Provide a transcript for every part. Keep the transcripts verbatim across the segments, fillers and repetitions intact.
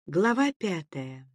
Глава пятая.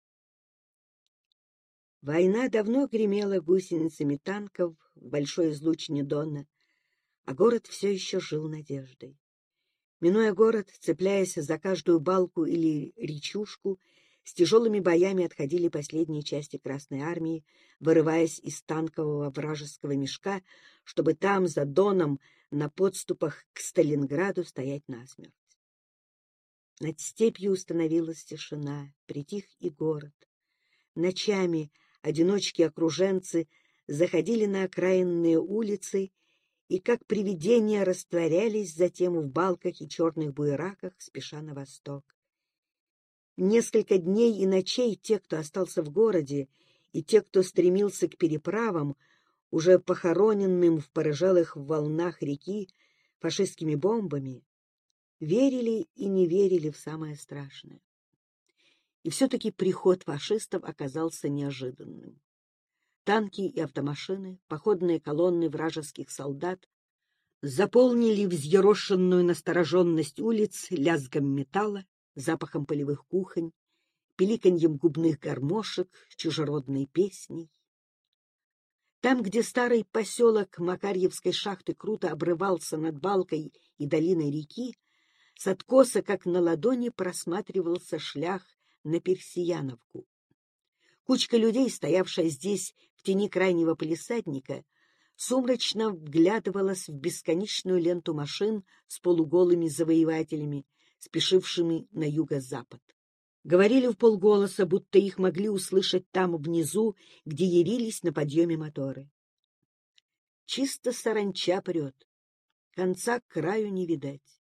Война давно гремела гусеницами танков в большой излучине Дона, а город все еще жил надеждой. Минуя город, цепляясь за каждую балку или речушку, с тяжелыми боями отходили последние части Красной Армии, вырываясь из танкового вражеского мешка, чтобы там, за Доном, на подступах к Сталинграду стоять насмерть. Над степью установилась тишина, притих и город. Ночами одиночки-окруженцы заходили на окраинные улицы и, как привидения, растворялись затем в балках и черных буераках, спеша на восток. Несколько дней и ночей те, кто остался в городе, и те, кто стремился к переправам, уже похороненным в порыжалых волнах реки фашистскими бомбами, верили и не верили в самое страшное. И все-таки приход фашистов оказался неожиданным. Танки и автомашины, походные колонны вражеских солдат заполнили взъерошенную настороженность улиц лязгом металла, запахом полевых кухонь, пиликаньем губных гармошек, чужеродной песней. Там, где старый поселок Макарьевской шахты круто обрывался над балкой и долиной реки, с откоса, как на ладони, просматривался шлях на Персияновку. Кучка людей, стоявшая здесь в тени крайнего палисадника, сумрачно вглядывалась в бесконечную ленту машин с полуголыми завоевателями, спешившими на юго-запад. Говорили вполголоса, будто их могли услышать там внизу, где явились на подъеме моторы. Чисто саранча прет, конца к краю не видать.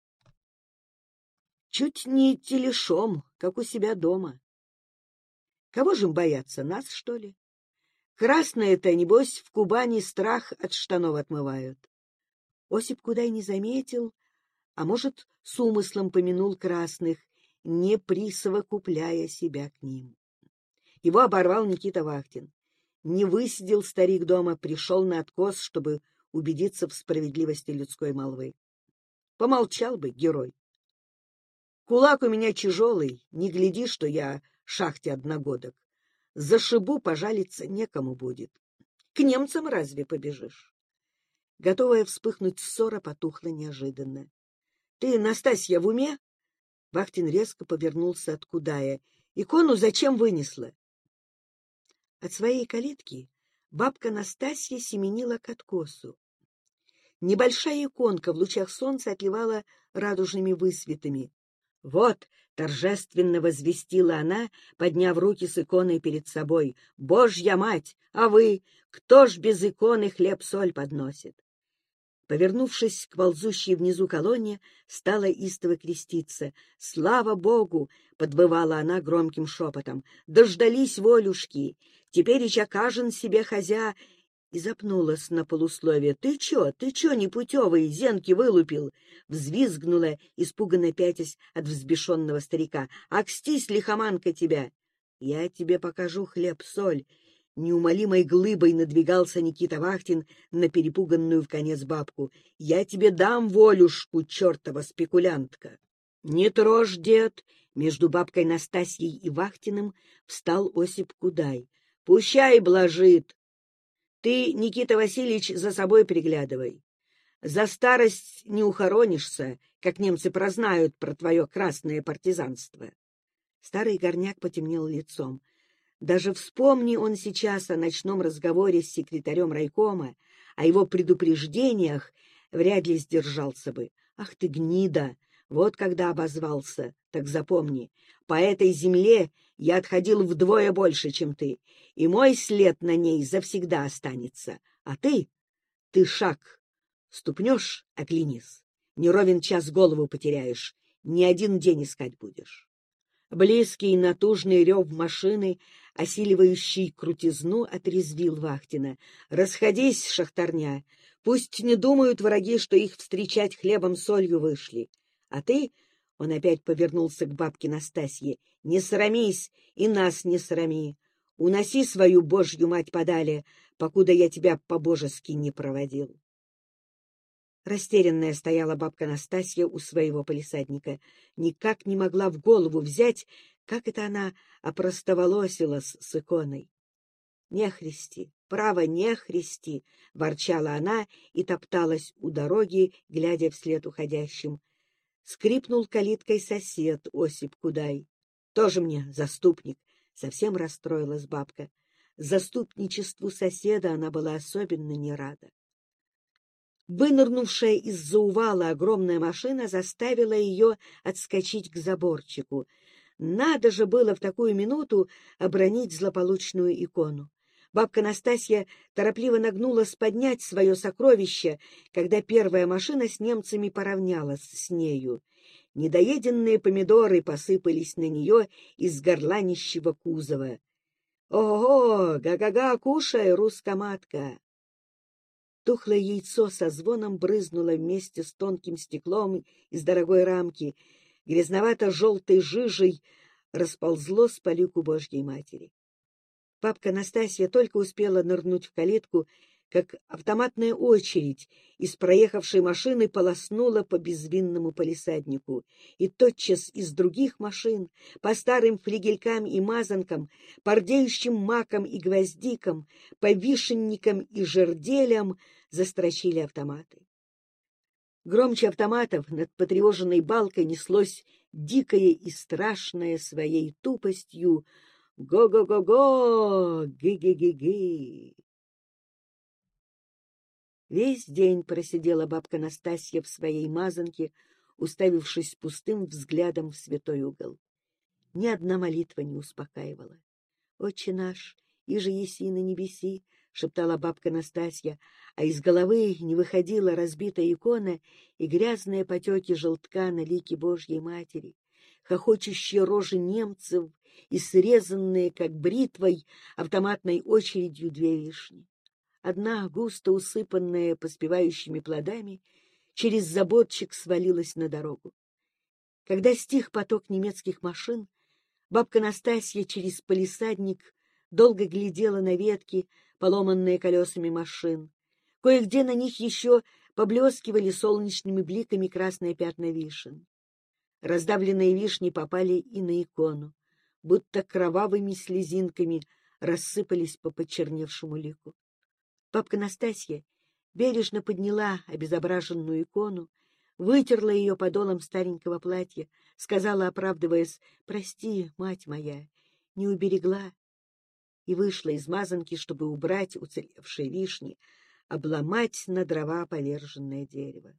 Чуть не телешом, как у себя дома. Кого же им бояться, нас, что ли? Красные-то, небось, в Кубани страх от штанов отмывают. Осип Кудай не заметил, а может, с умыслом помянул красных, не присовокупляя себя к ним. Его оборвал Никита Вахтин. Не высидел старик дома, пришел на откос, чтобы убедиться в справедливости людской молвы. Помолчал бы, герой. Кулак у меня тяжелый, не гляди, что я шахте одногодок. Зашибу, пожалиться некому будет. К немцам разве побежишь? Готовая вспыхнуть ссора потухла неожиданно. — Ты, Настасья, в уме? Вахтин резко повернулся от Кудая. — Икону зачем вынесла? От своей калитки бабка Настасья семенила к откосу. Небольшая иконка в лучах солнца отливала радужными высветами. «Вот!» — торжественно возвестила она, подняв руки с иконой перед собой. «Божья мать! А вы? Кто ж без иконы хлеб-соль подносит?» Повернувшись к ползущей внизу колонне, стала истово креститься. «Слава Богу!» — подвывала она громким шепотом. «Дождались волюшки! Теперь и кажен себе хозя...» И запнулась на полусловие. — Ты чё, ты чё, непутевый, зенки вылупил? — взвизгнула, испуганно пятясь от взбешенного старика. — Акстись, лихоманка, тебя! — Я тебе покажу хлеб-соль. Неумолимой глыбой надвигался Никита Вахтин на перепуганную вконец бабку. — Я тебе дам волюшку, чертова спекулянтка! — Не трожь, дед! Между бабкой Настасьей и Вахтиным встал Осип Кудай. — Пущай блажит! Ты, Никита Васильевич, за собой приглядывай. За старость не ухоронишься, как немцы прознают про твое красное партизанство. Старый горняк потемнел лицом. Даже вспомни он сейчас о ночном разговоре с секретарем райкома, о его предупреждениях, вряд ли сдержался бы. Ах ты, гнида! Вот когда обозвался, так запомни, по этой земле я отходил вдвое больше, чем ты, и мой след на ней завсегда останется. А ты, ты шаг ступнешь, оклянись, не ровен час голову потеряешь, не один день искать будешь. Близкий натужный рев машины, осиливающий крутизну, отрезвил Вахтина. Расходись, шахтарня, пусть не думают враги, что их встречать хлебом-солью вышли. А ты, — он опять повернулся к бабке Настасье, — не срамись и нас не срами. Уноси свою Божью мать подали, покуда я тебя по-божески не проводил. Растерянная стояла бабка Настасья у своего палисадника. Никак не могла в голову взять, как это она опростоволосилась с иконой. — Нехристи, право, нехристи! — ворчала она и топталась у дороги, глядя вслед уходящим. Скрипнул калиткой сосед Осип Кудай. Тоже мне заступник. Совсем расстроилась бабка. Заступничеству соседа она была особенно не рада. Вынырнувшая из-за увала огромная машина заставила ее отскочить к заборчику. Надо же было в такую минуту обронить злополучную икону. Бабка Настасья торопливо нагнулась поднять свое сокровище, когда первая машина с немцами поравнялась с нею. Недоеденные помидоры посыпались на нее из горланищего кузова. — Ого! Га-га-га, кушай, русскоматка! Тухлое яйцо со звоном брызнуло вместе с тонким стеклом из дорогой рамки. Грязновато-желтой жижей расползлось по лику Божьей Матери. Бабка Настасья только успела нырнуть в калитку, как автоматная очередь из проехавшей машины полоснула по безвинному палисаднику. И тотчас из других машин, по старым флигелькам и мазанкам, по рдеющим макам и гвоздикам, по вишенникам и жерделям застрочили автоматы. Громче автоматов над потревоженной балкой неслось дикое и страшное своей тупостью «Го-го-го-го! Ги-ги-ги-ги!». Весь день просидела бабка Настасья в своей мазанке, уставившись пустым взглядом в святой угол. Ни одна молитва не успокаивала. «Отче наш, иже еси на небеси», — шептала бабка Настасья, а из головы не выходила разбитая икона и грязные потеки желтка на лике Божьей Матери, хохочущие рожи немцев и срезанные, как бритвой, автоматной очередью две вишни. Одна, густо усыпанная поспевающими плодами, через заборчик свалилась на дорогу. Когда стих поток немецких машин, бабка Настасья через палисадник долго глядела на ветки, поломанные колесами машин. Кое-где на них еще поблескивали солнечными бликами красные пятна вишен. Раздавленные вишни попали и на икону, будто кровавыми слезинками рассыпались по почерневшему лику. Бабка Настасья бережно подняла обезображенную икону, вытерла ее подолом старенького платья, сказала, оправдываясь: «Прости, мать моя, не уберегла», и вышла из мазанки, чтобы убрать уцелевшие вишни, обломать на дрова поверженное дерево.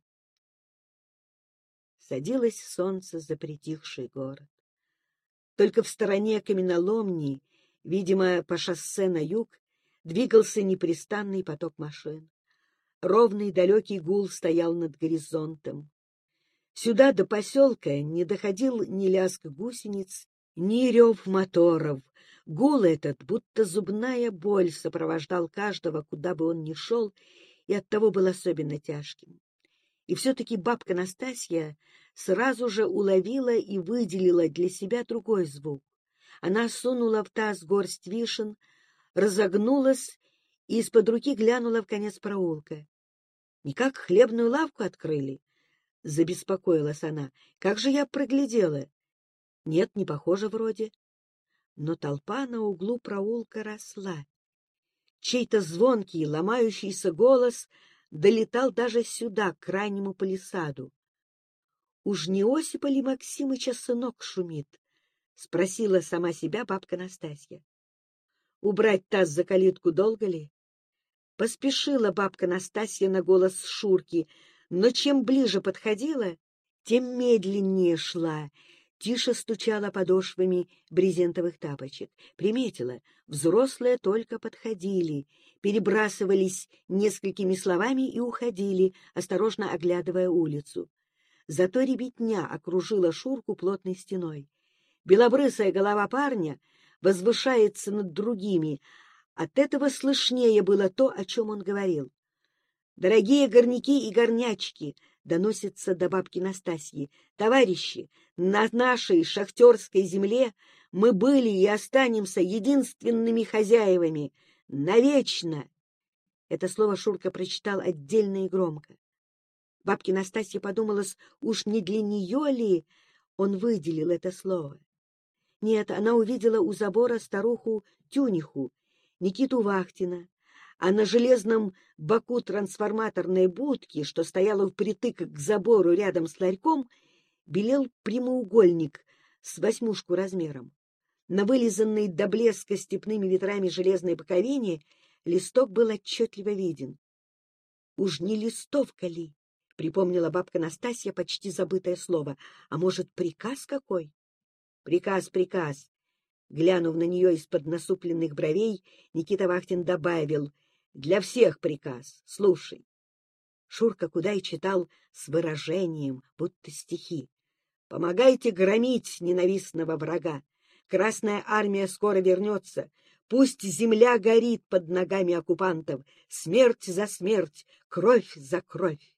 Садилось солнце за притихший город. Только в стороне каменоломни, видимо, по шоссе на юг, двигался непрестанный поток машин. Ровный далекий гул стоял над горизонтом. Сюда до поселка не доходил ни лязг гусениц, ни рев моторов. Гул этот, будто зубная боль, сопровождал каждого, куда бы он ни шел, и оттого был особенно тяжким. И все-таки бабка Настасья сразу же уловила и выделила для себя другой звук. Она сунула в таз горсть вишен, разогнулась и из-под руки глянула в конец проулка. — Никак хлебную лавку открыли? — забеспокоилась она. — Как же я проглядела? — Нет, не похоже вроде. Но толпа на углу проулка росла. Чей-то звонкий, ломающийся голос долетал даже сюда, к крайнему палисаду. — Уж не Осипа ли Максимыча сынок шумит? — спросила сама себя бабка Настасья. Убрать таз за калитку долго ли? Поспешила бабка Настасья на голос Шурки, но чем ближе подходила, тем медленнее шла, тише стучала подошвами брезентовых тапочек. Приметила, взрослые только подходили, перебрасывались несколькими словами и уходили, осторожно оглядывая улицу. Зато ребятня окружила Шурку плотной стеной. Белобрысая голова парня возвышается над другими. От этого слышнее было то, о чем он говорил. «Дорогие горняки и горнячки!» — доносится до бабки Настасьи. «Товарищи, на нашей шахтерской земле мы были и останемся единственными хозяевами. Навечно!» Это слово Шурка прочитал отдельно и громко. Бабке Настасье подумалось, уж не для нее ли он выделил это слово. Нет, она увидела у забора старуху Тюниху, Никиту Вахтина, а на железном боку трансформаторной будки, что стояла впритык к забору рядом с ларьком, белел прямоугольник с восьмушку размером. На вылизанной до блеска степными ветрами железной боковине листок был отчетливо виден. «Уж не листовка ли?» — припомнила бабка Настасья почти забытое слово. «А может, приказ какой?» «Приказ, приказ!» Глянув на нее из-под насупленных бровей, Никита Вахтин добавил: «Для всех приказ. Слушай». Шурка Кудай читал с выражением, будто стихи. «Помогайте громить ненавистного врага. Красная армия скоро вернется. Пусть земля горит под ногами оккупантов. Смерть за смерть, кровь за кровь».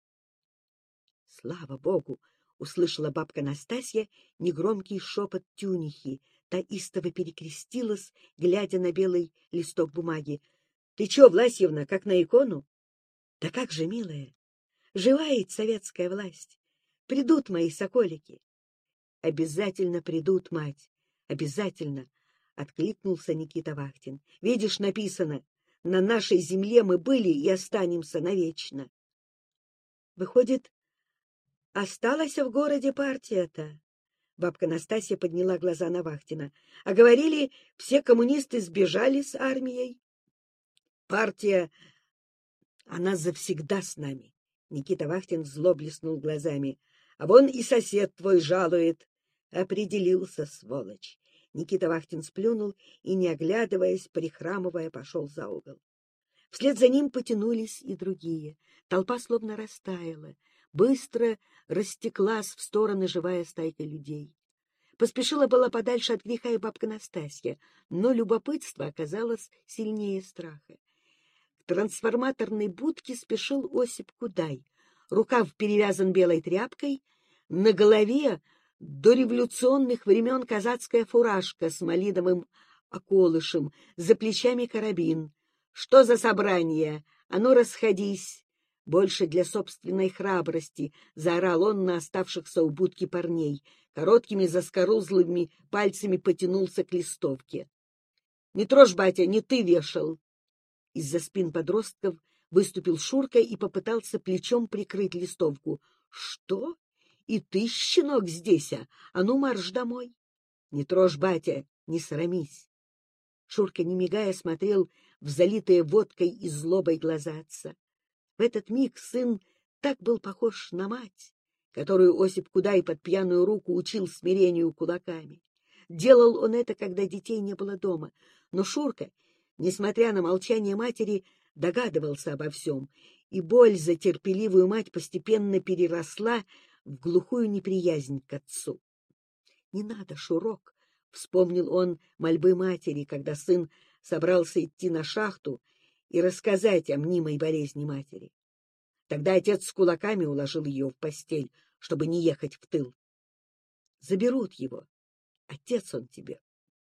«Слава Богу!» — услышала бабка Настасья негромкий шепот Тюнихи. Та истово перекрестилась, глядя на белый листок бумаги. — Ты чё, Власьевна, как на икону? — Да как же, милая, жива ведь советская власть. Придут мои соколики. — Обязательно придут, мать, обязательно, — откликнулся Никита Вахтин. — Видишь, написано: на нашей земле мы были и останемся навечно. — Выходит, осталась в городе партия-то? Бабка Настасья подняла глаза на Вахтина. — А говорили, все коммунисты сбежали с армией. — Партия, она завсегда с нами. Никита Вахтин зло блеснул глазами. — А вон и сосед твой жалует. Определился, сволочь. Никита Вахтин сплюнул и, не оглядываясь, прихрамывая, пошел за угол. Вслед за ним потянулись и другие. Толпа словно растаяла. Быстро растеклась в стороны живая стайка людей. Поспешила была подальше от греха и бабка Настасья, но любопытство оказалось сильнее страха. К трансформаторной будке спешил Осип Кудай. Рукав перевязан белой тряпкой, на голове до революционных времен казацкая фуражка с малиновым околышем, за плечами карабин. «Что за собрание? А ну, расходись!» Больше для собственной храбрости заорал он на оставшихся у будки парней. Короткими заскорузлыми пальцами потянулся к листовке. — Не трожь, батя, не ты вешал! Из-за спин подростков выступил Шурка и попытался плечом прикрыть листовку. — Что? И ты, щенок, здесь, а? А ну, марш домой! — Не трожь, батя, не срамись! Шурка, не мигая, смотрел в залитые водкой и злобой глаза отца. В этот миг сын так был похож на мать, которую Осип Кудай под пьяную руку учил смирению кулаками. Делал он это, когда детей не было дома, но Шурка, несмотря на молчание матери, догадывался обо всем, и боль за терпеливую мать постепенно переросла в глухую неприязнь к отцу. — Не надо, Шурок! — вспомнил он мольбы матери, когда сын собрался идти на шахту и рассказать о мнимой болезни матери. Тогда отец с кулаками уложил ее в постель, чтобы не ехать в тыл. Заберут его. Отец он тебе.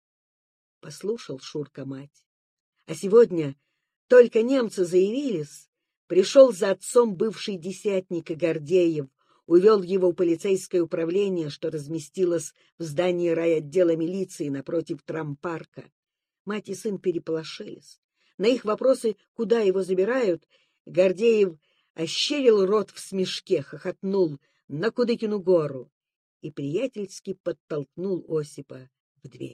Послушал Шурка мать. А сегодня только немцы заявились, пришел за отцом бывший десятник Гордеев, увел его в полицейское управление, что разместилось в здании райотдела милиции напротив трампарка. Мать и сын переполошились. На их вопросы, куда его забирают, Гордеев ощерил рот в смешке, хохотнул на Кудыкину гору и приятельски подтолкнул Осипа в дверь.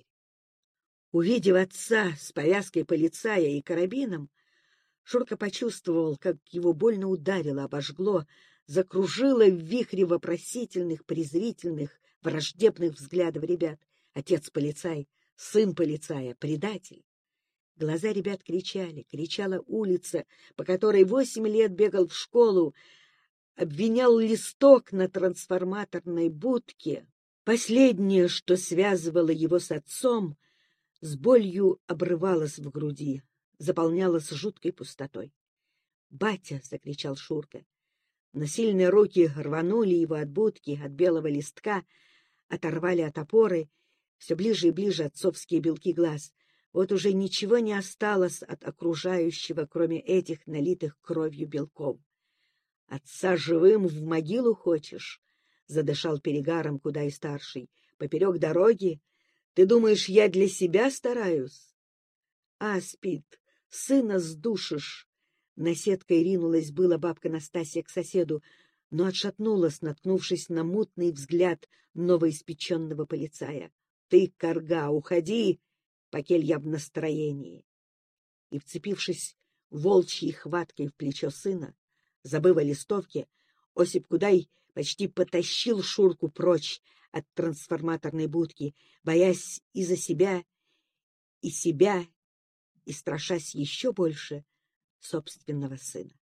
Увидев отца с повязкой полицая и карабином, Шурка почувствовал, как его больно ударило, обожгло, закружило в вихре вопросительных, презрительных, враждебных взглядов ребят. Отец полицай, сын полицая, предатель. Глаза ребят кричали, кричала улица, по которой восемь лет бегал в школу, обвинял листок на трансформаторной будке. Последнее, что связывало его с отцом, с болью обрывалось в груди, заполнялось жуткой пустотой. «Батя!» — закричал Шурка. Но сильные руки рванули его от будки, от белого листка, оторвали от опоры, все ближе и ближе отцовские белки глаз. Вот уже ничего не осталось от окружающего, кроме этих налитых кровью белков. Отца живым в могилу хочешь? — задышал перегаром Кудай старший. — Поперек дороги? Ты думаешь, я для себя стараюсь? — Аспид, сына сдушишь! Наседкой ринулась была бабка Настасья к соседу, но отшатнулась, наткнувшись на мутный взгляд новоиспеченного полицая. — Ты, карга, уходи, покель я в настроении! И, вцепившись волчьей хваткой в плечо сына, забыв о листовке, Осип Кудай почти потащил Шурку прочь от трансформаторной будки, боясь и за себя, и себя, и страшась еще больше собственного сына.